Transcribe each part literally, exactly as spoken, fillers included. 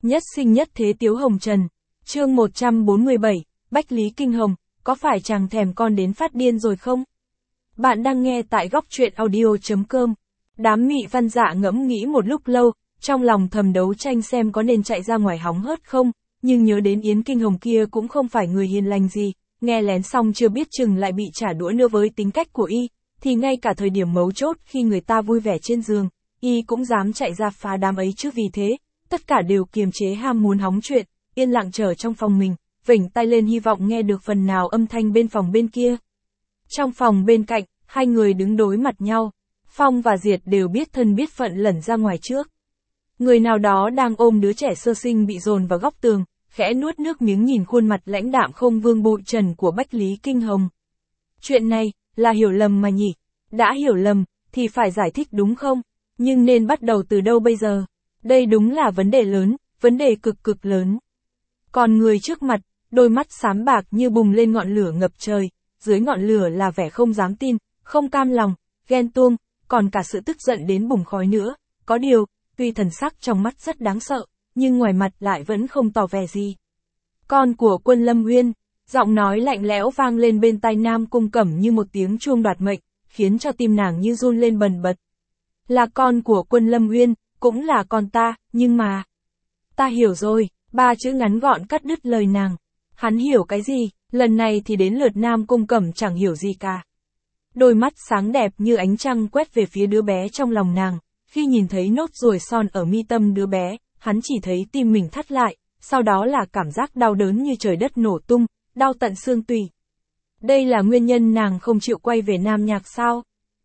Nhất sinh nhất thế Tiếu Hồng Trần. Chương một trăm bốn mươi bảy, Bách Lý Kinh Hồng, có phải chàng thèm con đến phát điên rồi không? Bạn đang nghe tại góc truyện audio chấm com. Đám Mị Văn Dạ ngẫm nghĩ một lúc lâu, trong lòng thầm đấu tranh xem có nên chạy ra ngoài hóng hớt không, nhưng nhớ đến Yến Kinh Hồng kia cũng không phải người hiền lành gì, nghe lén xong chưa biết chừng lại bị trả đũa nữa với tính cách của y, thì ngay cả thời điểm mấu chốt khi người ta vui vẻ trên giường, y cũng dám chạy ra phá đám ấy chứ. Vì thế, tất cả đều kiềm chế ham muốn hóng chuyện, yên lặng chờ trong phòng mình, vểnh tai lên hy vọng nghe được phần nào âm thanh bên phòng bên kia. Trong phòng bên cạnh, hai người đứng đối mặt nhau, Phong và Diệt đều biết thân biết phận lẩn ra ngoài trước. Người nào đó đang ôm đứa trẻ sơ sinh bị dồn vào góc tường, khẽ nuốt nước miếng nhìn khuôn mặt lãnh đạm không vương bụi trần của Bách Lý Kinh Hồng. Chuyện này, là hiểu lầm mà nhỉ? Đã hiểu lầm, thì phải giải thích đúng không? Nhưng nên bắt đầu từ đâu bây giờ? Đây đúng là vấn đề lớn, vấn đề cực cực lớn. Còn người trước mặt, đôi mắt xám bạc như bùng lên ngọn lửa ngập trời, dưới ngọn lửa là vẻ không dám tin, không cam lòng, ghen tuông, còn cả sự tức giận đến bùng khói nữa. Có điều, tuy thần sắc trong mắt rất đáng sợ, nhưng ngoài mặt lại vẫn không tỏ vẻ gì. Con của Quân Lâm Uyên, giọng nói lạnh lẽo vang lên bên tai Nam Cung Cẩm như một tiếng chuông đoạt mệnh, khiến cho tim nàng như run lên bần bật. Là con của Quân Lâm Uyên, cũng là con ta, nhưng mà... Ta hiểu rồi, ba chữ ngắn gọn cắt đứt lời nàng. Hắn hiểu cái gì, lần này thì đến lượt Nam Cung Cẩm chẳng hiểu gì cả. Đôi mắt sáng đẹp như ánh trăng quét về phía đứa bé trong lòng nàng, khi nhìn thấy nốt ruồi son ở mi tâm đứa bé, hắn chỉ thấy tim mình thắt lại, sau đó là cảm giác đau đớn như trời đất nổ tung, đau tận xương tủy. Đây là nguyên nhân nàng không chịu quay về Nam Nhạc sao?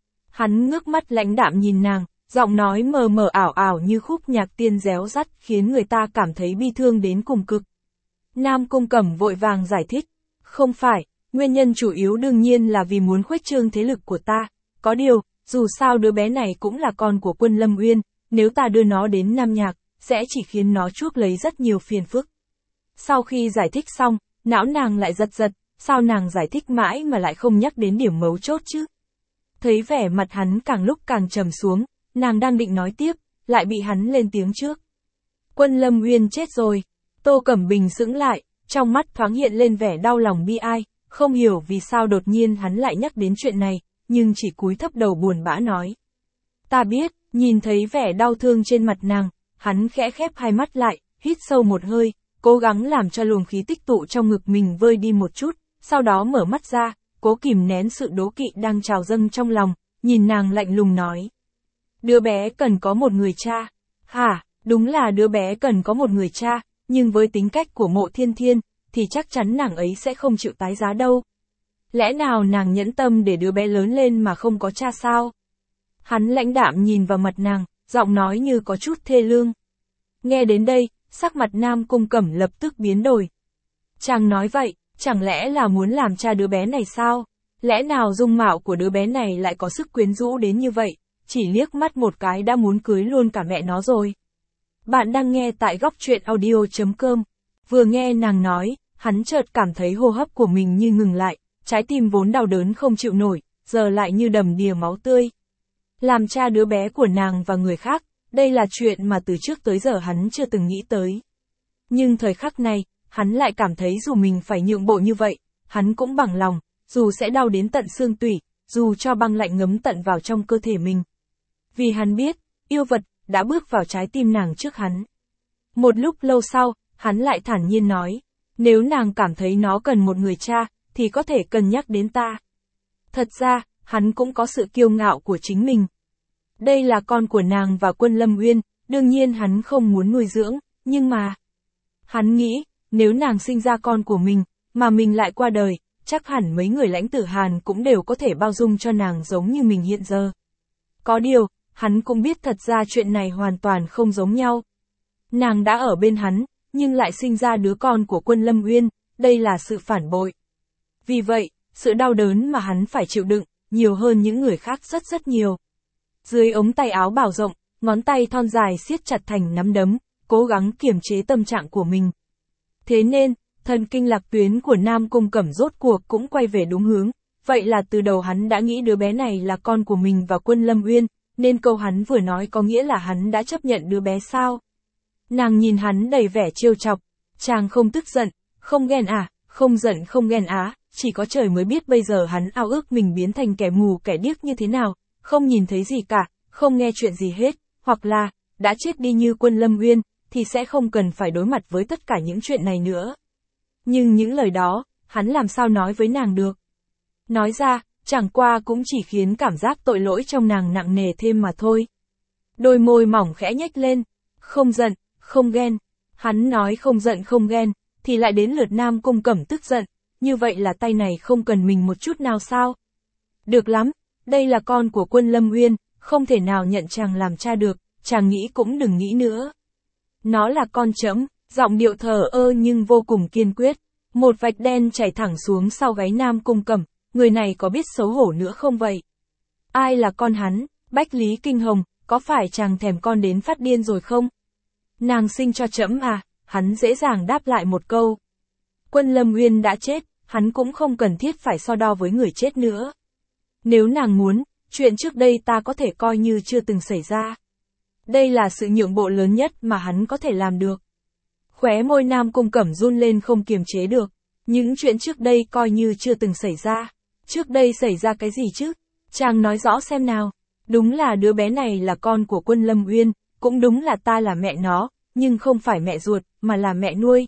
Hắn ngước mắt lãnh đạm nhìn nàng, giọng nói mờ mờ ảo ảo như khúc nhạc tiên réo rắt khiến người ta cảm thấy bi thương đến cùng cực. Nam Cung Cẩm vội vàng giải thích, không phải, nguyên nhân chủ yếu đương nhiên là vì muốn khuếch trương thế lực của ta, có điều, dù sao đứa bé này cũng là con của Quân Lâm Uyên, nếu ta đưa nó đến Nam Nhạc, sẽ chỉ khiến nó chuốc lấy rất nhiều phiền phức. Sau khi giải thích xong, não nàng lại giật giật, sao nàng giải thích mãi mà lại không nhắc đến điểm mấu chốt chứ? Thấy vẻ mặt hắn càng lúc càng trầm xuống, nàng đang định nói tiếp, lại bị hắn lên tiếng trước. Quân Lâm Uyên chết rồi. Tô Cẩm Bình sững lại, trong mắt thoáng hiện lên vẻ đau lòng bi ai, không hiểu vì sao đột nhiên hắn lại nhắc đến chuyện này, nhưng chỉ cúi thấp đầu buồn bã nói. Ta biết, nhìn thấy vẻ đau thương trên mặt nàng, hắn khẽ khép hai mắt lại, hít sâu một hơi, cố gắng làm cho luồng khí tích tụ trong ngực mình vơi đi một chút, sau đó mở mắt ra, cố kìm nén sự đố kỵ đang trào dâng trong lòng, nhìn nàng lạnh lùng nói. Đứa bé cần có một người cha. Hả, đúng là đứa bé cần có một người cha, nhưng với tính cách của Mộ Thiên Thiên, thì chắc chắn nàng ấy sẽ không chịu tái giá đâu. Lẽ nào nàng nhẫn tâm để đứa bé lớn lên mà không có cha sao? Hắn lãnh đạm nhìn vào mặt nàng, giọng nói như có chút thê lương. Nghe đến đây, sắc mặt Nam Cung Cẩm lập tức biến đổi. Chàng nói vậy, chẳng lẽ là muốn làm cha đứa bé này sao? Lẽ nào dung mạo của đứa bé này lại có sức quyến rũ đến như vậy, chỉ liếc mắt một cái đã muốn cưới luôn cả mẹ nó rồi. Bạn đang nghe tại góc truyện audio chấm com. Vừa nghe nàng nói, hắn chợt cảm thấy hô hấp của mình như ngừng lại, trái tim vốn đau đớn không chịu nổi, giờ lại như đầm đìa máu tươi. Làm cha đứa bé của nàng và người khác, đây là chuyện mà từ trước tới giờ hắn chưa từng nghĩ tới. Nhưng thời khắc này, hắn lại cảm thấy dù mình phải nhượng bộ như vậy, hắn cũng bằng lòng, dù sẽ đau đến tận xương tủy, dù cho băng lạnh ngấm tận vào trong cơ thể mình. Vì hắn biết, yêu vật đã bước vào trái tim nàng trước hắn. Một lúc lâu sau, hắn lại thản nhiên nói, nếu nàng cảm thấy nó cần một người cha, thì có thể cân nhắc đến ta. Thật ra, hắn cũng có sự kiêu ngạo của chính mình. Đây là con của nàng và Quân Lâm Uyên, đương nhiên hắn không muốn nuôi dưỡng, nhưng mà... Hắn nghĩ, nếu nàng sinh ra con của mình, mà mình lại qua đời, chắc hẳn mấy người lãnh tử Hàn cũng đều có thể bao dung cho nàng giống như mình hiện giờ. Có điều, hắn cũng biết thật ra chuyện này hoàn toàn không giống nhau. Nàng đã ở bên hắn, nhưng lại sinh ra đứa con của Quân Lâm Uyên, đây là sự phản bội. Vì vậy, sự đau đớn mà hắn phải chịu đựng, nhiều hơn những người khác rất rất nhiều. Dưới ống tay áo bào rộng, ngón tay thon dài siết chặt thành nắm đấm, cố gắng kiềm chế tâm trạng của mình. Thế nên, thần kinh lạc tuyến của Nam Cung Cẩm rốt cuộc cũng quay về đúng hướng, vậy là từ đầu hắn đã nghĩ đứa bé này là con của mình và Quân Lâm Uyên, nên câu hắn vừa nói có nghĩa là hắn đã chấp nhận đứa bé sao? Nàng nhìn hắn đầy vẻ trêu chọc. Chàng không tức giận, không ghen à, không giận không ghen á, chỉ có trời mới biết bây giờ hắn ao ước mình biến thành kẻ mù kẻ điếc như thế nào, không nhìn thấy gì cả, không nghe chuyện gì hết, hoặc là, đã chết đi như Quân Lâm Uyên, thì sẽ không cần phải đối mặt với tất cả những chuyện này nữa. Nhưng những lời đó, hắn làm sao nói với nàng được? Nói ra, chẳng qua cũng chỉ khiến cảm giác tội lỗi trong nàng nặng nề thêm mà thôi. Đôi môi mỏng khẽ nhếch lên, không giận, không ghen. Hắn nói không giận không ghen, thì lại đến lượt Nam Cung Cẩm tức giận, như vậy là tay này không cần mình một chút nào sao? Được lắm, đây là con của Quân Lâm Uyên, không thể nào nhận chàng làm cha được, chàng nghĩ cũng đừng nghĩ nữa. Nó là con trẫm, giọng điệu thờ ơ nhưng vô cùng kiên quyết. Một vạch đen chảy thẳng xuống sau gáy Nam Cung Cẩm, người này có biết xấu hổ nữa không vậy? Ai là con hắn? Bách Lý Kinh Hồng, có phải chàng thèm con đến phát điên rồi không? Nàng sinh cho trẫm à? Hắn dễ dàng đáp lại một câu. Quân Lâm Uyên đã chết, hắn cũng không cần thiết phải so đo với người chết nữa. Nếu nàng muốn, chuyện trước đây ta có thể coi như chưa từng xảy ra. Đây là sự nhượng bộ lớn nhất mà hắn có thể làm được. Khóe môi Nam Cung Cẩm run lên không kiềm chế được. Những chuyện trước đây coi như chưa từng xảy ra. Trước đây xảy ra cái gì chứ? Chàng nói rõ xem nào. Đúng là đứa bé này là con của Quân Lâm Uyên, cũng đúng là ta là mẹ nó, nhưng không phải mẹ ruột, mà là mẹ nuôi.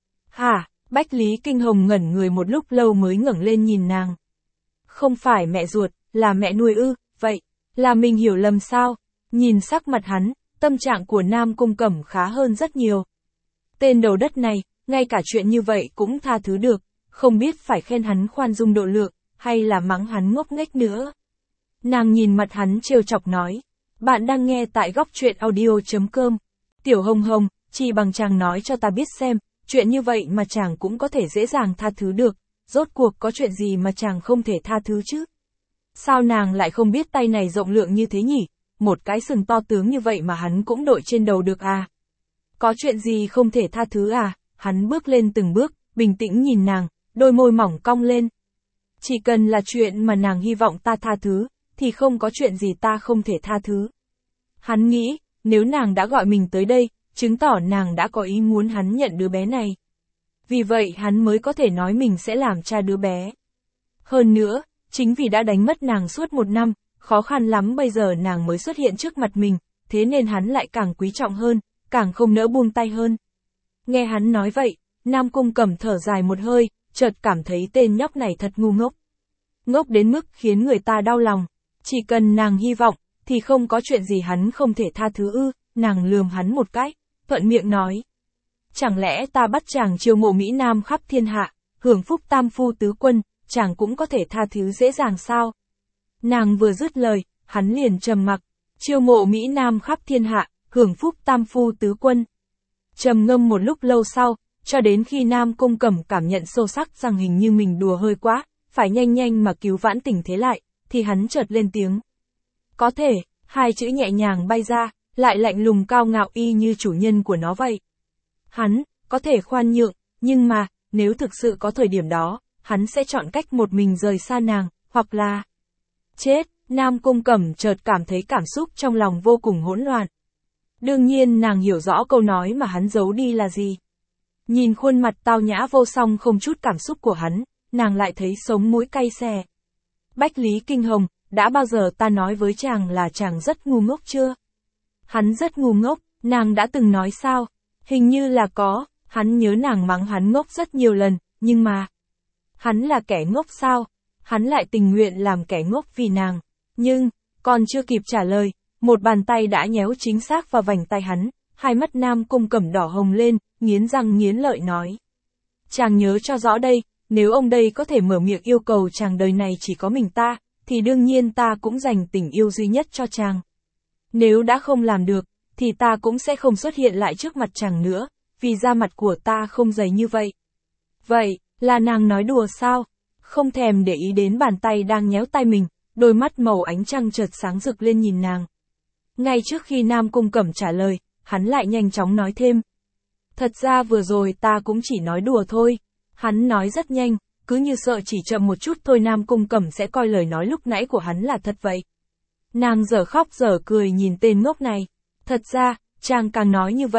Hả? Bách Lý Kinh Hồng ngẩn người một lúc lâu mới ngẩng lên nhìn nàng. Không phải mẹ ruột, là mẹ nuôi ư, vậy, là mình hiểu lầm sao? Nhìn sắc mặt hắn, tâm trạng của Nam Cung Cẩm khá hơn rất nhiều. Tên đầu đất này, ngay cả chuyện như vậy cũng tha thứ được, không biết phải khen hắn khoan dung độ lượng, hay là mắng hắn ngốc nghếch nữa. Nàng nhìn mặt hắn trêu chọc nói, bạn đang nghe tại góc truyện audio chấm com. Tiểu Hồng Hồng, chỉ bằng chàng nói cho ta biết xem, chuyện như vậy mà chàng cũng có thể dễ dàng tha thứ được, rốt cuộc có chuyện gì mà chàng không thể tha thứ chứ? Sao nàng lại không biết tay này rộng lượng như thế nhỉ? Một cái sừng to tướng như vậy mà hắn cũng đội trên đầu được à? Có chuyện gì không thể tha thứ à? Hắn bước lên từng bước, bình tĩnh nhìn nàng, đôi môi mỏng cong lên. Chỉ cần là chuyện mà nàng hy vọng ta tha thứ, thì không có chuyện gì ta không thể tha thứ. Hắn nghĩ, nếu nàng đã gọi mình tới đây, chứng tỏ nàng đã có ý muốn hắn nhận đứa bé này. Vì vậy hắn mới có thể nói mình sẽ làm cha đứa bé. Hơn nữa, chính vì đã đánh mất nàng suốt một năm, khó khăn lắm bây giờ nàng mới xuất hiện trước mặt mình, thế nên hắn lại càng quý trọng hơn, càng không nỡ buông tay hơn. Nghe hắn nói vậy, Nam Cung Cẩm thở dài một hơi, chợt cảm thấy tên nhóc này thật ngu ngốc. Ngốc đến mức khiến người ta đau lòng. Chỉ cần nàng hy vọng, thì không có chuyện gì hắn không thể tha thứ ư, nàng lườm hắn một cái, thuận miệng nói. Chẳng lẽ ta bắt chàng chiêu mộ Mỹ Nam khắp thiên hạ, hưởng phúc tam phu tứ quân, chàng cũng có thể tha thứ dễ dàng sao? Nàng vừa dứt lời, hắn liền trầm mặc, chiêu mộ Mỹ Nam khắp thiên hạ, hưởng phúc tam phu tứ quân. Trầm ngâm một lúc lâu sau, cho đến khi Nam Cung Cẩm cảm nhận sâu sắc rằng hình như mình đùa hơi quá, phải nhanh nhanh mà cứu vãn tình thế lại, thì hắn chợt lên tiếng. Có thể, hai chữ nhẹ nhàng bay ra, lại lạnh lùng cao ngạo y như chủ nhân của nó vậy. Hắn, có thể khoan nhượng, nhưng mà, nếu thực sự có thời điểm đó, hắn sẽ chọn cách một mình rời xa nàng, hoặc là chết. Nam Cung Cẩm chợt cảm thấy cảm xúc trong lòng vô cùng hỗn loạn. Đương nhiên nàng hiểu rõ câu nói mà hắn giấu đi là gì. Nhìn khuôn mặt tao nhã vô song không chút cảm xúc của hắn, nàng lại thấy sống mũi cay xè. Bách Lý Kinh Hồng, đã bao giờ ta nói với chàng là chàng rất ngu ngốc chưa? Hắn rất ngu ngốc, nàng đã từng nói sao? Hình như là có, hắn nhớ nàng mắng hắn ngốc rất nhiều lần, nhưng mà... Hắn là kẻ ngốc sao? Hắn lại tình nguyện làm kẻ ngốc vì nàng. Nhưng, còn chưa kịp trả lời, một bàn tay đã nhéo chính xác vào vành tay hắn, hai mắt Nam Cung Cẩm đỏ hồng lên, nghiến răng nghiến lợi nói. Chàng nhớ cho rõ đây, nếu ông đây có thể mở miệng yêu cầu chàng đời này chỉ có mình ta, thì đương nhiên ta cũng dành tình yêu duy nhất cho chàng. Nếu đã không làm được, thì ta cũng sẽ không xuất hiện lại trước mặt chàng nữa, vì da mặt của ta không dày như vậy. Vậy, là nàng nói đùa sao? Không thèm để ý đến bàn tay đang nhéo tay mình, đôi mắt màu ánh trăng chợt sáng rực lên nhìn nàng. Ngay trước khi Nam Cung Cẩm trả lời, hắn lại nhanh chóng nói thêm. Thật ra vừa rồi ta cũng chỉ nói đùa thôi. Hắn nói rất nhanh, cứ như sợ chỉ chậm một chút thôi Nam Cung Cẩm sẽ coi lời nói lúc nãy của hắn là thật vậy. Nàng dở khóc dở cười nhìn tên ngốc này. Thật ra, chàng càng nói như vậy,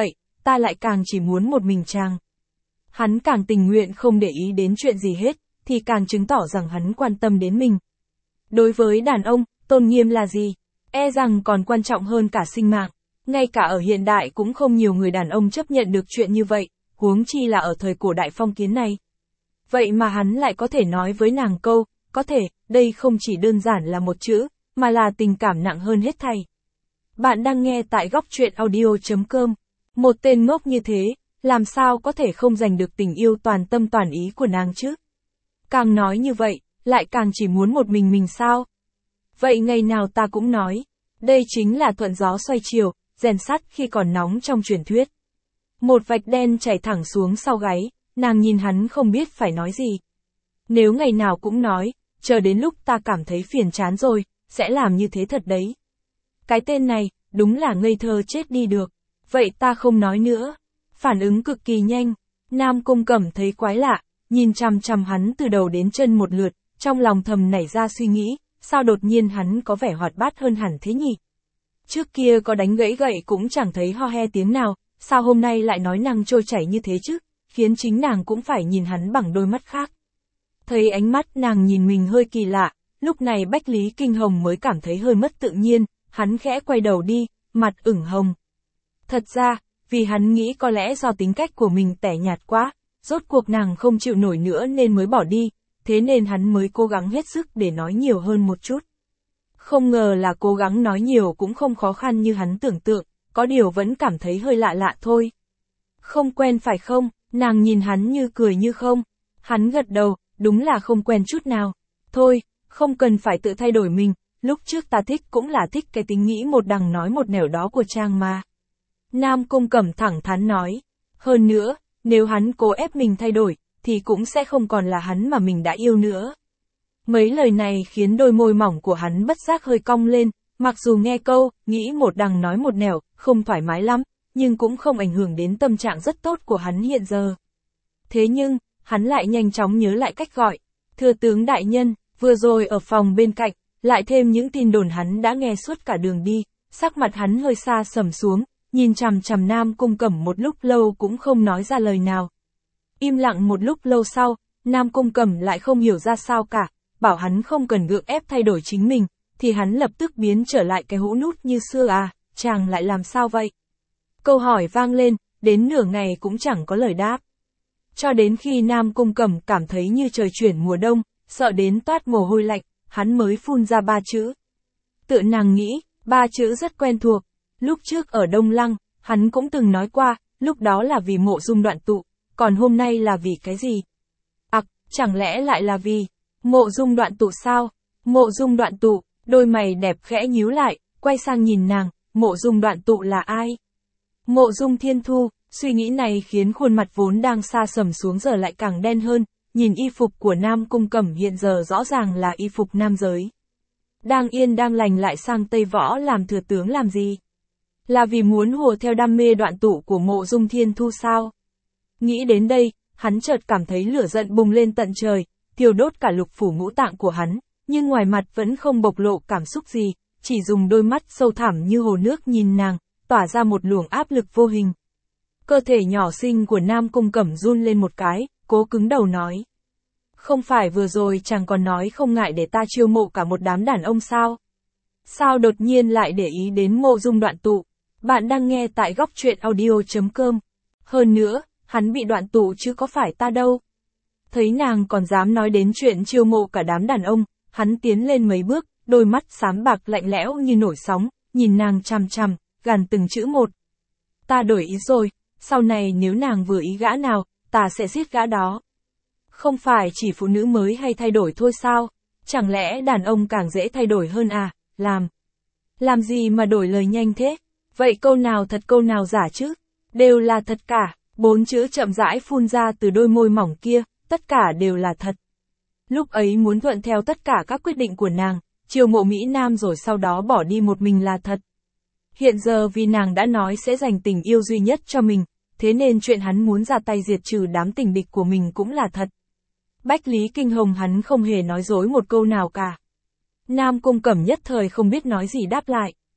ta lại càng chỉ muốn một mình chàng. Hắn càng tình nguyện không để ý đến chuyện gì hết, thì càng chứng tỏ rằng hắn quan tâm đến mình. Đối với đàn ông, tôn nghiêm là gì? E rằng còn quan trọng hơn cả sinh mạng. Ngay cả ở hiện đại cũng không nhiều người đàn ông chấp nhận được chuyện như vậy, huống chi là ở thời cổ đại phong kiến này. Vậy mà hắn lại có thể nói với nàng câu, có thể, đây không chỉ đơn giản là một chữ, mà là tình cảm nặng hơn hết thảy. Bạn đang nghe tại góc truyện audio chấm com. Một tên ngốc như thế, làm sao có thể không giành được tình yêu toàn tâm toàn ý của nàng chứ? Càng nói như vậy, lại càng chỉ muốn một mình mình sao? Vậy ngày nào ta cũng nói, đây chính là thuận gió xoay chiều, rèn sắt khi còn nóng trong truyền thuyết. Một vạch đen chảy thẳng xuống sau gáy, nàng nhìn hắn không biết phải nói gì. Nếu ngày nào cũng nói, chờ đến lúc ta cảm thấy phiền chán rồi, sẽ làm như thế thật đấy. Cái tên này, đúng là ngây thơ chết đi được. Vậy ta không nói nữa. Phản ứng cực kỳ nhanh. Nam Cung Cẩm thấy quái lạ, nhìn chằm chằm hắn từ đầu đến chân một lượt, trong lòng thầm nảy ra suy nghĩ, sao đột nhiên hắn có vẻ hoạt bát hơn hẳn thế nhỉ? Trước kia có đánh gãy gậy cũng chẳng thấy ho he tiếng nào, sao hôm nay lại nói năng trôi chảy như thế chứ, khiến chính nàng cũng phải nhìn hắn bằng đôi mắt khác. Thấy ánh mắt nàng nhìn mình hơi kỳ lạ, lúc này Bách Lý Kinh Hồng mới cảm thấy hơi mất tự nhiên, hắn khẽ quay đầu đi, mặt ửng hồng. Thật ra, vì hắn nghĩ có lẽ do tính cách của mình tẻ nhạt quá, rốt cuộc nàng không chịu nổi nữa nên mới bỏ đi, thế nên hắn mới cố gắng hết sức để nói nhiều hơn một chút. Không ngờ là cố gắng nói nhiều cũng không khó khăn như hắn tưởng tượng, có điều vẫn cảm thấy hơi lạ lạ thôi. Không quen phải không? Nàng nhìn hắn như cười như không. Hắn gật đầu, đúng là không quen chút nào. Thôi, không cần phải tự thay đổi mình, lúc trước ta thích cũng là thích cái tính nghĩ một đằng nói một nẻo đó của Trang mà. Nam Cung Cẩm thẳng thắn nói. Hơn nữa, nếu hắn cố ép mình thay đổi, thì cũng sẽ không còn là hắn mà mình đã yêu nữa. Mấy lời này khiến đôi môi mỏng của hắn bất giác hơi cong lên, mặc dù nghe câu, nghĩ một đằng nói một nẻo, không thoải mái lắm, nhưng cũng không ảnh hưởng đến tâm trạng rất tốt của hắn hiện giờ. Thế nhưng, hắn lại nhanh chóng nhớ lại cách gọi. Thưa tướng đại nhân, vừa rồi ở phòng bên cạnh, lại thêm những tin đồn hắn đã nghe suốt cả đường đi, sắc mặt hắn hơi xa sầm xuống, nhìn chằm chằm Nam Cung Cẩm một lúc lâu cũng không nói ra lời nào. Im lặng một lúc lâu sau, Nam Cung Cẩm lại không hiểu ra sao cả, bảo hắn không cần gượng ép thay đổi chính mình, thì hắn lập tức biến trở lại cái hũ nút như xưa à, chàng lại làm sao vậy? Câu hỏi vang lên, đến nửa ngày cũng chẳng có lời đáp. Cho đến khi Nam Cung Cẩm cảm thấy như trời chuyển mùa đông, sợ đến toát mồ hôi lạnh, hắn mới phun ra ba chữ. Tự nàng nghĩ, ba chữ rất quen thuộc. Lúc trước ở Đông Lăng, hắn cũng từng nói qua, lúc đó là vì Mộ Dung Đoạn Tụ, còn hôm nay là vì cái gì? Ặc, à, chẳng lẽ lại là vì Mộ Dung Đoạn Tụ sao? Mộ Dung Đoạn Tụ, đôi mày đẹp khẽ nhíu lại, quay sang nhìn nàng, Mộ Dung Đoạn Tụ là ai? Mộ Dung Thiên Thu, suy nghĩ này khiến khuôn mặt vốn đang xa sầm xuống giờ lại càng đen hơn, nhìn y phục của Nam Cung Cẩm hiện giờ rõ ràng là y phục nam giới. Đang yên đang lành lại sang Tây Võ làm thừa tướng làm gì? Là vì muốn hùa theo đam mê Đoạn Tụ của Mộ Dung Thiên Thu sao? Nghĩ đến đây, hắn chợt cảm thấy lửa giận bùng lên tận trời, thiêu đốt cả lục phủ ngũ tạng của hắn, nhưng ngoài mặt vẫn không bộc lộ cảm xúc gì, chỉ dùng đôi mắt sâu thẳm như hồ nước nhìn nàng, tỏa ra một luồng áp lực vô hình. Cơ thể nhỏ xinh của Nam Cung Cẩm run lên một cái, cố cứng đầu nói. Không phải vừa rồi chàng còn nói không ngại để ta chiêu mộ cả một đám đàn ông sao? Sao đột nhiên lại để ý đến Mộ Dung Đoạn Tụ? Bạn đang nghe tại góc truyện audio chấm com. Hơn nữa, hắn bị đoạn tụ chứ có phải ta đâu. Thấy nàng còn dám nói đến chuyện chiêu mộ cả đám đàn ông, hắn tiến lên mấy bước, đôi mắt xám bạc lạnh lẽo như nổi sóng, nhìn nàng chằm chằm, gằn từng chữ một. Ta đổi ý rồi, sau này nếu nàng vừa ý gã nào, ta sẽ giết gã đó. Không phải chỉ phụ nữ mới hay thay đổi thôi sao? Chẳng lẽ đàn ông càng dễ thay đổi hơn à? Làm. Làm gì mà đổi lời nhanh thế? Vậy câu nào thật câu nào giả chứ? Đều là thật cả. Bốn chữ chậm rãi phun ra từ đôi môi mỏng kia, tất cả đều là thật. Lúc ấy muốn thuận theo tất cả các quyết định của nàng, chiêu mộ Mỹ Nam rồi sau đó bỏ đi một mình là thật. Hiện giờ vì nàng đã nói sẽ dành tình yêu duy nhất cho mình, thế nên chuyện hắn muốn ra tay diệt trừ đám tình địch của mình cũng là thật. Bách Lý Kinh Hồng hắn không hề nói dối một câu nào cả. Nam Cung Cẩm nhất thời không biết nói gì đáp lại.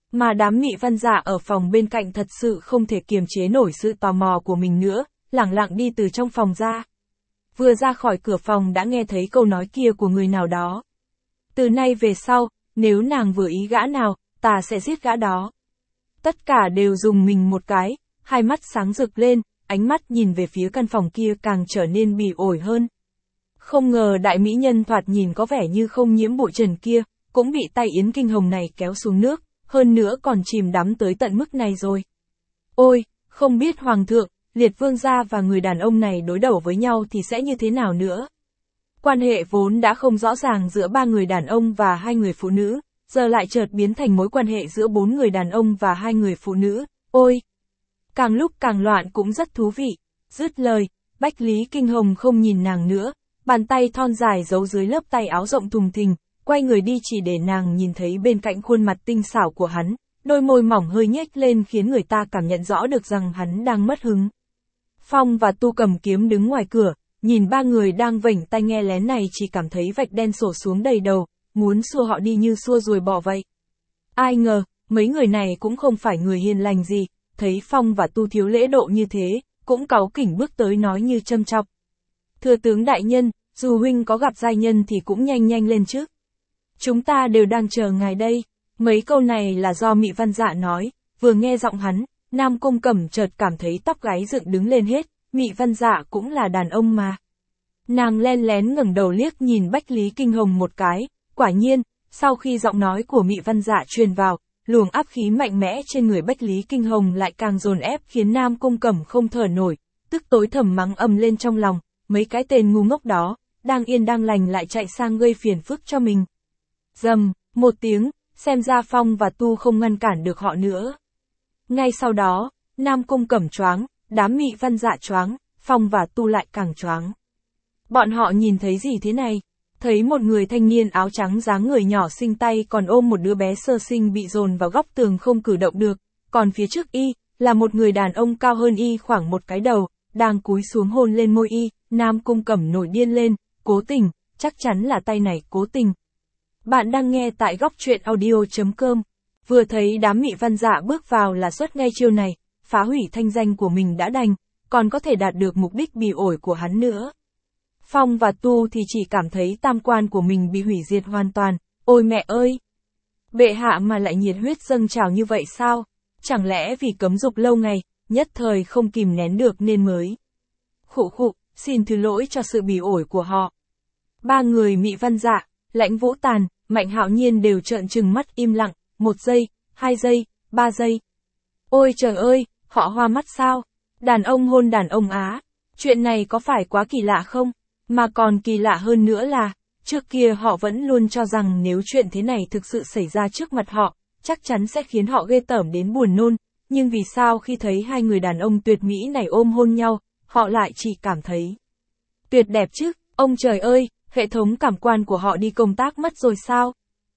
Mà đám Mị Văn Dạ ở phòng bên cạnh thật sự không thể kiềm chế nổi sự tò mò của mình nữa, lẳng lặng đi từ trong phòng ra. Vừa ra khỏi cửa phòng đã nghe thấy câu nói kia của người nào đó. Từ nay về sau, nếu nàng vừa ý gã nào, ta sẽ giết gã đó. Tất cả đều dùng mình một cái, hai mắt sáng rực lên, ánh mắt nhìn về phía căn phòng kia càng trở nên bỉ ổi hơn. Không ngờ đại mỹ nhân thoạt nhìn có vẻ như không nhiễm bụi trần kia, cũng bị tay Yến Kinh Hồng này kéo xuống nước, hơn nữa còn chìm đắm tới tận mức này rồi. Ôi, không biết Hoàng thượng, Liệt Vương gia và người đàn ông này đối đầu với nhau thì sẽ như thế nào nữa? Quan hệ vốn đã không rõ ràng giữa ba người đàn ông và hai người phụ nữ, giờ lại chợt biến thành mối quan hệ giữa bốn người đàn ông và hai người phụ nữ, ôi! Càng lúc càng loạn cũng rất thú vị. Dứt lời, Bách Lý Kinh Hồng không nhìn nàng nữa, bàn tay thon dài giấu dưới lớp tay áo rộng thùng thình, quay người đi chỉ để nàng nhìn thấy bên cạnh khuôn mặt tinh xảo của hắn, đôi môi mỏng hơi nhếch lên khiến người ta cảm nhận rõ được rằng hắn đang mất hứng. Phong và Tu cầm kiếm đứng ngoài cửa, nhìn ba người đang vểnh tai nghe lén này chỉ cảm thấy vạch đen sổ xuống đầy đầu, muốn xua họ đi như xua ruồi bọ vậy. Ai ngờ, mấy người này cũng không phải người hiền lành gì, thấy Phong và Tu thiếu lễ độ như thế, cũng cáu kỉnh bước tới nói như châm chọc. Thưa tướng đại nhân, dù huynh có gặp giai nhân thì cũng nhanh nhanh lên chứ. Chúng ta đều đang chờ ngài đây. Mấy câu này là do Mị Văn Dạ nói, vừa nghe giọng hắn, Nam Cung Cẩm chợt cảm thấy tóc gáy dựng đứng lên hết, Mị Văn Dạ cũng là đàn ông mà. Nàng len lén ngẩng đầu liếc nhìn Bách Lý Kinh Hồng một cái, quả nhiên, sau khi giọng nói của Mị Văn Dạ truyền vào, luồng áp khí mạnh mẽ trên người Bách Lý Kinh Hồng lại càng dồn ép khiến Nam Cung Cẩm không thở nổi, tức tối thầm mắng ầm lên trong lòng, mấy cái tên ngu ngốc đó, đang yên đang lành lại chạy sang gây phiền phức cho mình. Rầm, một tiếng, xem ra Phong và Tu không ngăn cản được họ nữa. Ngay sau đó, Nam Cung Cẩm choáng, đám Mị Văn Dạ choáng, Phong và Tu lại càng choáng. Bọn họ nhìn thấy gì thế này? Thấy một người thanh niên áo trắng dáng người nhỏ xinh tay còn ôm một đứa bé sơ sinh bị dồn vào góc tường không cử động được, còn phía trước y, là một người đàn ông cao hơn y khoảng một cái đầu, đang cúi xuống hôn lên môi y, Nam Cung Cẩm nổi điên lên, cố tình, chắc chắn là tay này cố tình. Bạn đang nghe tại góc truyện audio chấm com, vừa thấy đám Mị Văn Dạ bước vào là xuất ngay chiêu này, phá hủy thanh danh của mình đã đành, còn có thể đạt được mục đích bỉ ổi của hắn nữa. Phong và Tu thì chỉ cảm thấy tam quan của mình bị hủy diệt hoàn toàn, ôi mẹ ơi! Bệ hạ mà lại nhiệt huyết dâng trào như vậy sao? Chẳng lẽ vì cấm dục lâu ngày, nhất thời không kìm nén được nên mới. Khụ khụ, xin thứ lỗi cho sự bỉ ổi của họ. Ba người Mị Văn Dạ, Lãnh Vũ Tàn, Mạnh Hạo Nhiên đều trợn trừng mắt im lặng, một giây, hai giây, ba giây. Ôi trời ơi, họ hoa mắt sao? Đàn ông hôn đàn ông á, chuyện này có phải quá kỳ lạ không? Mà còn kỳ lạ hơn nữa là, trước kia họ vẫn luôn cho rằng nếu chuyện thế này thực sự xảy ra trước mặt họ, chắc chắn sẽ khiến họ ghê tởm đến buồn nôn, nhưng vì sao khi thấy hai người đàn ông tuyệt mỹ này ôm hôn nhau, họ lại chỉ cảm thấy tuyệt đẹp chứ, ông trời ơi, hệ thống cảm quan của họ đi công tác mất rồi sao?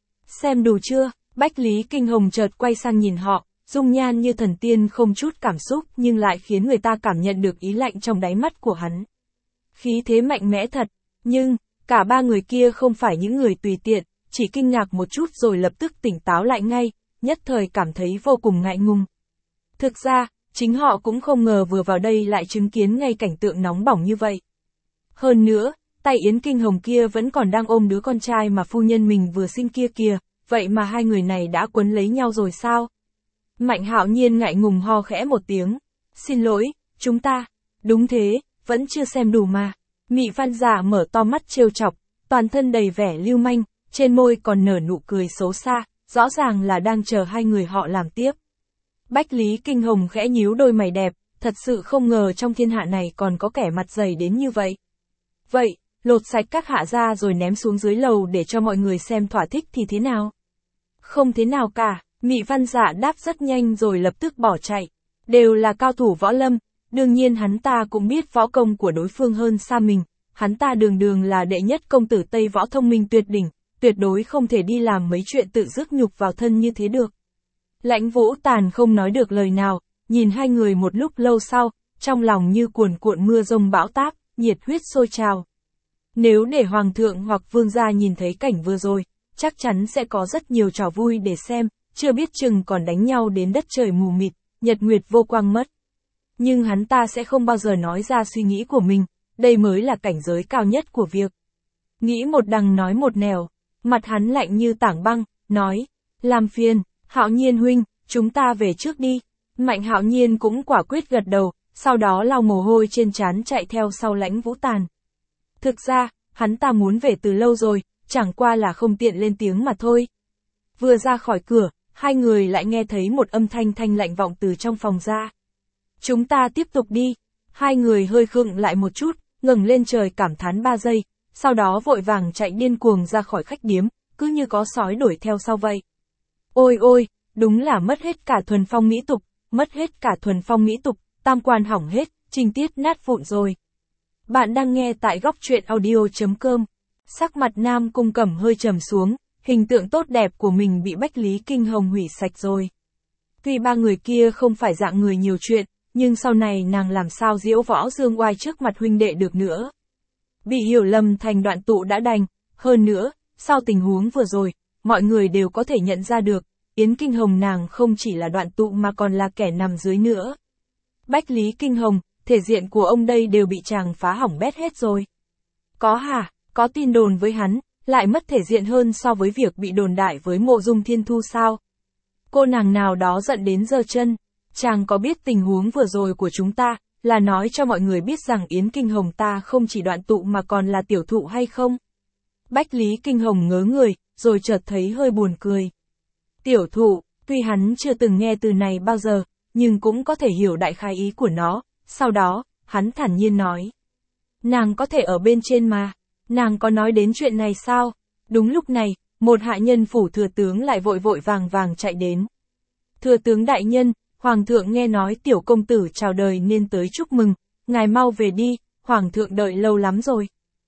Xem đủ chưa? Bách Lý Kinh Hồng chợt quay sang nhìn họ, dung nhan như thần tiên không chút cảm xúc nhưng lại khiến người ta cảm nhận được ý lạnh trong đáy mắt của hắn. Khí thế mạnh mẽ thật, nhưng, cả ba người kia không phải những người tùy tiện, chỉ kinh ngạc một chút rồi lập tức tỉnh táo lại ngay, nhất thời cảm thấy vô cùng ngại ngùng. Thực ra, chính họ cũng không ngờ vừa vào đây lại chứng kiến ngay cảnh tượng nóng bỏng như vậy. Hơn nữa, tay Yến Kinh Hồng kia vẫn còn đang ôm đứa con trai mà phu nhân mình vừa sinh kia kìa, vậy mà hai người này đã quấn lấy nhau rồi sao? Mạnh Hạo Nhiên ngại ngùng ho khẽ một tiếng, xin lỗi, chúng ta, đúng thế, vẫn chưa xem đủ mà. Mị Văn Dạ mở to mắt trêu chọc, toàn thân đầy vẻ lưu manh, trên môi còn nở nụ cười xấu xa, rõ ràng là đang chờ hai người họ làm tiếp. Bách Lý Kinh Hồng khẽ nhíu đôi mày đẹp, thật sự không ngờ trong thiên hạ này còn có kẻ mặt dày đến như vậy. Vậy, lột sạch các hạ ra rồi ném xuống dưới lầu để cho mọi người xem thỏa thích thì thế nào? Không thế nào cả, Mị Văn Dạ đáp rất nhanh rồi lập tức bỏ chạy. Đều là cao thủ võ lâm, đương nhiên hắn ta cũng biết võ công của đối phương hơn xa mình, hắn ta đường đường là đệ nhất công tử Tây võ thông minh tuyệt đỉnh, tuyệt đối không thể đi làm mấy chuyện tự rước nhục vào thân như thế được. Lãnh Vũ Tàn không nói được lời nào, nhìn hai người một lúc lâu sau, trong lòng như cuồn cuộn mưa rông bão táp, nhiệt huyết sôi trào. Nếu để hoàng thượng hoặc vương gia nhìn thấy cảnh vừa rồi, chắc chắn sẽ có rất nhiều trò vui để xem, chưa biết chừng còn đánh nhau đến đất trời mù mịt, nhật nguyệt vô quang mất. Nhưng hắn ta sẽ không bao giờ nói ra suy nghĩ của mình, đây mới là cảnh giới cao nhất của việc. Nghĩ một đằng nói một nẻo, mặt hắn lạnh như tảng băng, nói, làm phiền, Hạo Nhiên huynh, chúng ta về trước đi. Mạnh Hạo Nhiên cũng quả quyết gật đầu, sau đó lau mồ hôi trên trán chạy theo sau Lãnh Vũ Tàn. Thực ra, hắn ta muốn về từ lâu rồi, chẳng qua là không tiện lên tiếng mà thôi. Vừa ra khỏi cửa, hai người lại nghe thấy một âm thanh thanh lạnh vọng từ trong phòng ra. Chúng ta tiếp tục đi. Hai người hơi khựng lại một chút, ngẩng lên trời cảm thán ba giây, sau đó vội vàng chạy điên cuồng ra khỏi khách điếm, cứ như có sói đuổi theo sau vậy. Ôi ôi, đúng là mất hết cả thuần phong mỹ tục, mất hết cả thuần phong mỹ tục, tam quan hỏng hết, trình tiết nát vụn rồi. Bạn đang nghe tại góc truyện audio chấm com. Sắc mặt Nam Cung Cẩm hơi trầm xuống, hình tượng tốt đẹp của mình bị Bách Lý Kinh Hồng hủy sạch rồi. Tuy ba người kia không phải dạng người nhiều chuyện, nhưng sau này nàng làm sao diễu võ dương oai trước mặt huynh đệ được nữa. Bị hiểu lầm thành đoạn tụ đã đành, hơn nữa, sau tình huống vừa rồi, mọi người đều có thể nhận ra được, Yến Kinh Hồng nàng không chỉ là đoạn tụ mà còn là kẻ nằm dưới nữa. Bách Lý Kinh Hồng, thể diện của ông đây đều bị chàng phá hỏng bét hết rồi. Có hả, có tin đồn với hắn, lại mất thể diện hơn so với việc bị đồn đại với Mộ Dung Thiên Thu sao? Cô nàng nào đó giận đến giơ chân, chàng có biết tình huống vừa rồi của chúng ta, là nói cho mọi người biết rằng Yến Kinh Hồng ta không chỉ đoạn tụ mà còn là tiểu thụ hay không? Bách Lý Kinh Hồng ngớ người, rồi chợt thấy hơi buồn cười. Tiểu thụ, tuy hắn chưa từng nghe từ này bao giờ, nhưng cũng có thể hiểu đại khái ý của nó, sau đó, hắn thản nhiên nói. Nàng có thể ở bên trên mà, nàng có nói đến chuyện này sao? Đúng lúc này, một hạ nhân phủ thừa tướng lại vội vội vàng vàng chạy đến. Thừa tướng đại nhân, Hoàng thượng nghe nói tiểu công tử chào đời nên tới chúc mừng, ngài mau về đi, Hoàng thượng đợi lâu lắm rồi.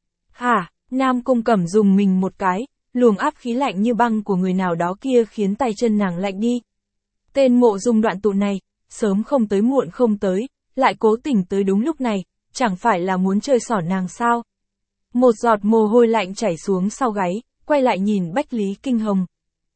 Hả, Nam Cung Cẩm dùng mình một cái, luồng áp khí lạnh như băng của người nào đó kia khiến tay chân nàng lạnh đi. Tên Mộ Dung đoạn tụ này, sớm không tới muộn không tới, lại cố tình tới đúng lúc này, chẳng phải là muốn chơi xỏ nàng sao? Một giọt mồ hôi lạnh chảy xuống sau gáy, quay lại nhìn Bách Lý Kinh Hồng.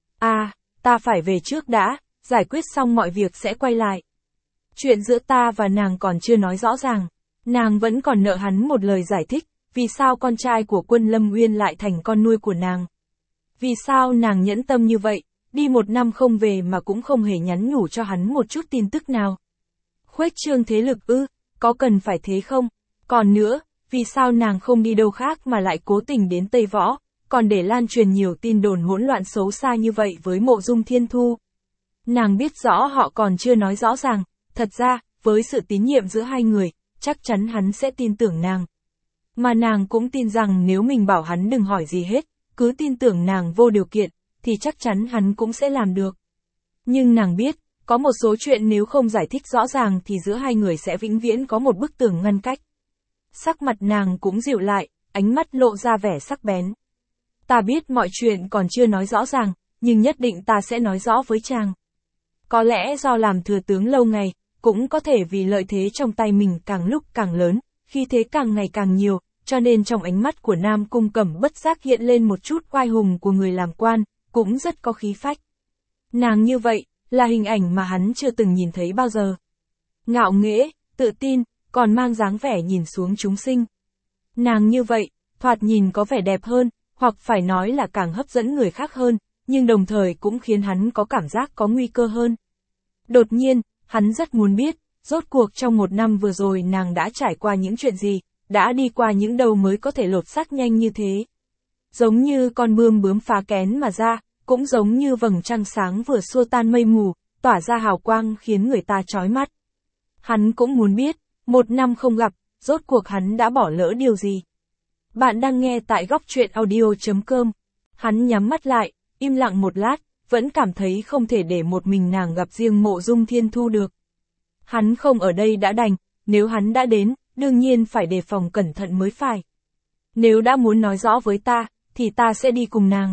À, ta phải về trước đã, giải quyết xong mọi việc sẽ quay lại. Chuyện giữa ta và nàng còn chưa nói rõ ràng, nàng vẫn còn nợ hắn một lời giải thích, vì sao con trai của Quân Lâm Uyên lại thành con nuôi của nàng. Vì sao nàng nhẫn tâm như vậy, đi một năm không về mà cũng không hề nhắn nhủ cho hắn một chút tin tức nào. Khuếch trương thế lực ư, có cần phải thế không? Còn nữa, vì sao nàng không đi đâu khác mà lại cố tình đến Tây Võ, còn để lan truyền nhiều tin đồn hỗn loạn xấu xa như vậy với Mộ Dung Thiên Thu? Nàng biết rõ họ còn chưa nói rõ ràng, thật ra, với sự tín nhiệm giữa hai người, chắc chắn hắn sẽ tin tưởng nàng. Mà nàng cũng tin rằng nếu mình bảo hắn đừng hỏi gì hết, cứ tin tưởng nàng vô điều kiện, thì chắc chắn hắn cũng sẽ làm được. Nhưng nàng biết, có một số chuyện nếu không giải thích rõ ràng thì giữa hai người sẽ vĩnh viễn có một bức tường ngăn cách. Sắc mặt nàng cũng dịu lại, ánh mắt lộ ra vẻ sắc bén. Ta biết mọi chuyện còn chưa nói rõ ràng, nhưng nhất định ta sẽ nói rõ với chàng. Có lẽ do làm thừa tướng lâu ngày, cũng có thể vì lợi thế trong tay mình càng lúc càng lớn, khi thế càng ngày càng nhiều, cho nên trong ánh mắt của Nam Cung Cẩm bất giác hiện lên một chút oai hùng của người làm quan, cũng rất có khí phách. Nàng như vậy, là hình ảnh mà hắn chưa từng nhìn thấy bao giờ. Ngạo nghễ, tự tin, còn mang dáng vẻ nhìn xuống chúng sinh. Nàng như vậy, thoạt nhìn có vẻ đẹp hơn, hoặc phải nói là càng hấp dẫn người khác hơn, nhưng đồng thời cũng khiến hắn có cảm giác có nguy cơ hơn. Đột nhiên, hắn rất muốn biết, rốt cuộc trong một năm vừa rồi nàng đã trải qua những chuyện gì, đã đi qua những đâu mới có thể lột xác nhanh như thế. Giống như con bươm bướm phá kén mà ra, cũng giống như vầng trăng sáng vừa xua tan mây mù, tỏa ra hào quang khiến người ta chói mắt. Hắn cũng muốn biết, một năm không gặp, rốt cuộc hắn đã bỏ lỡ điều gì. Bạn đang nghe tại góc truyện audio chấm com. Hắn nhắm mắt lại, im lặng một lát, vẫn cảm thấy không thể để một mình nàng gặp riêng Mộ Dung Thiên Thu được. Hắn không ở đây đã đành, nếu hắn đã đến, đương nhiên phải đề phòng cẩn thận mới phải. Nếu đã muốn nói rõ với ta, thì ta sẽ đi cùng nàng.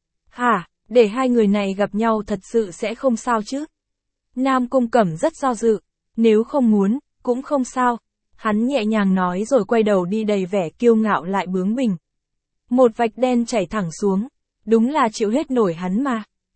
Hả, để hai người này gặp nhau thật sự sẽ không sao chứ? Nam Cung Cẩm rất do dự, nếu không muốn, cũng không sao. Hắn nhẹ nhàng nói rồi quay đầu đi đầy vẻ kiêu ngạo lại bướng bỉnh. Một vạch đen chảy thẳng xuống, đúng là chịu hết nổi hắn mà.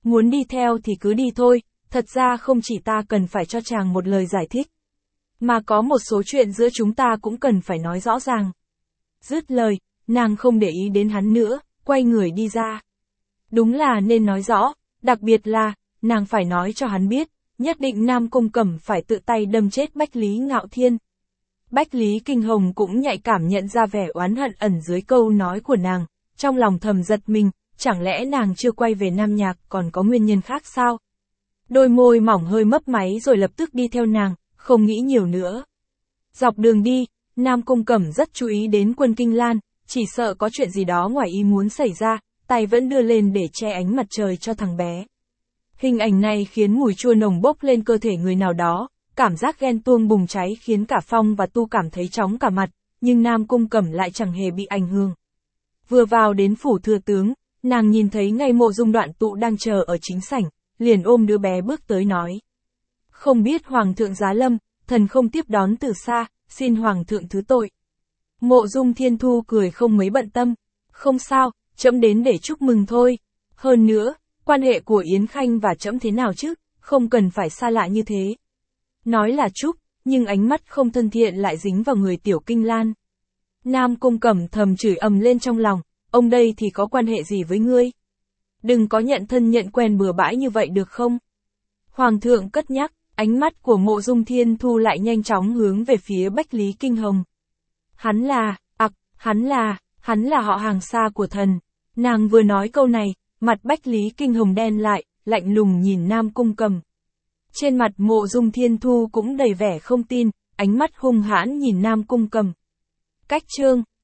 muốn đi theo thì cứ đi thôi, thật ra không chỉ ta cần phải cho chàng một lời giải thích, mà có một số chuyện giữa chúng ta cũng cần phải nói rõ ràng. Dứt lời, nàng không để ý đến hắn nữa, quay người đi ra. Đúng là nên nói rõ, đặc biệt là, nàng phải nói cho hắn biết, nhất định Nam Cung Cẩm phải tự tay đâm chết Bách Lý Ngạo Thiên. Bách Lý Kinh Hồng cũng nhạy cảm nhận ra vẻ oán hận ẩn dưới câu nói của nàng, trong lòng thầm giật mình, chẳng lẽ nàng chưa quay về Nam Nhạc còn có nguyên nhân khác sao? Đôi môi mỏng hơi mấp máy rồi lập tức đi theo nàng, không nghĩ nhiều nữa. Dọc đường đi, Nam Cung Cẩm rất chú ý đến Quân Kinh Lan, chỉ sợ có chuyện gì đó ngoài ý muốn xảy ra, tay vẫn đưa lên để che ánh mặt trời cho thằng bé. Hình ảnh này khiến mùi chua nồng bốc lên cơ thể người nào đó, cảm giác ghen tuông bùng cháy khiến cả Phong và Tu cảm thấy chóng cả mặt, nhưng Nam Cung Cẩm lại chẳng hề bị ảnh hưởng. Vừa vào đến phủ thừa tướng, nàng nhìn thấy ngay Mộ Dung Đoạn Tụ đang chờ ở chính sảnh, liền ôm đứa bé bước tới nói. Không biết Hoàng thượng giá lâm, thần không tiếp đón từ xa, xin Hoàng thượng thứ tội. Mộ Dung Thiên Thu cười không mấy bận tâm, không sao, trẫm đến để chúc mừng thôi. Hơn nữa, quan hệ của Yến Khanh và trẫm thế nào chứ, không cần phải xa lạ như thế. Nói là chúc, nhưng ánh mắt không thân thiện lại dính vào người Tiểu Kinh Lan. Nam Cung Cẩm thầm chửi ầm lên trong lòng, ông đây thì có quan hệ gì với ngươi? Đừng có nhận thân nhận quen bừa bãi như vậy được không? Hoàng thượng cất nhắc, ánh mắt của Mộ Dung Thiên Thu lại nhanh chóng hướng về phía Bách Lý Kinh Hồng. Hắn là, ặc, hắn là, hắn là họ hàng xa của thần. Nàng vừa nói câu này, mặt Bách Lý Kinh Hồng đen lại, lạnh lùng nhìn Nam Cung Cẩm. Trên mặt Mộ Dung Thiên Thu cũng đầy vẻ không tin, ánh mắt hung hãn nhìn Nam Cung Cẩm. Cách chương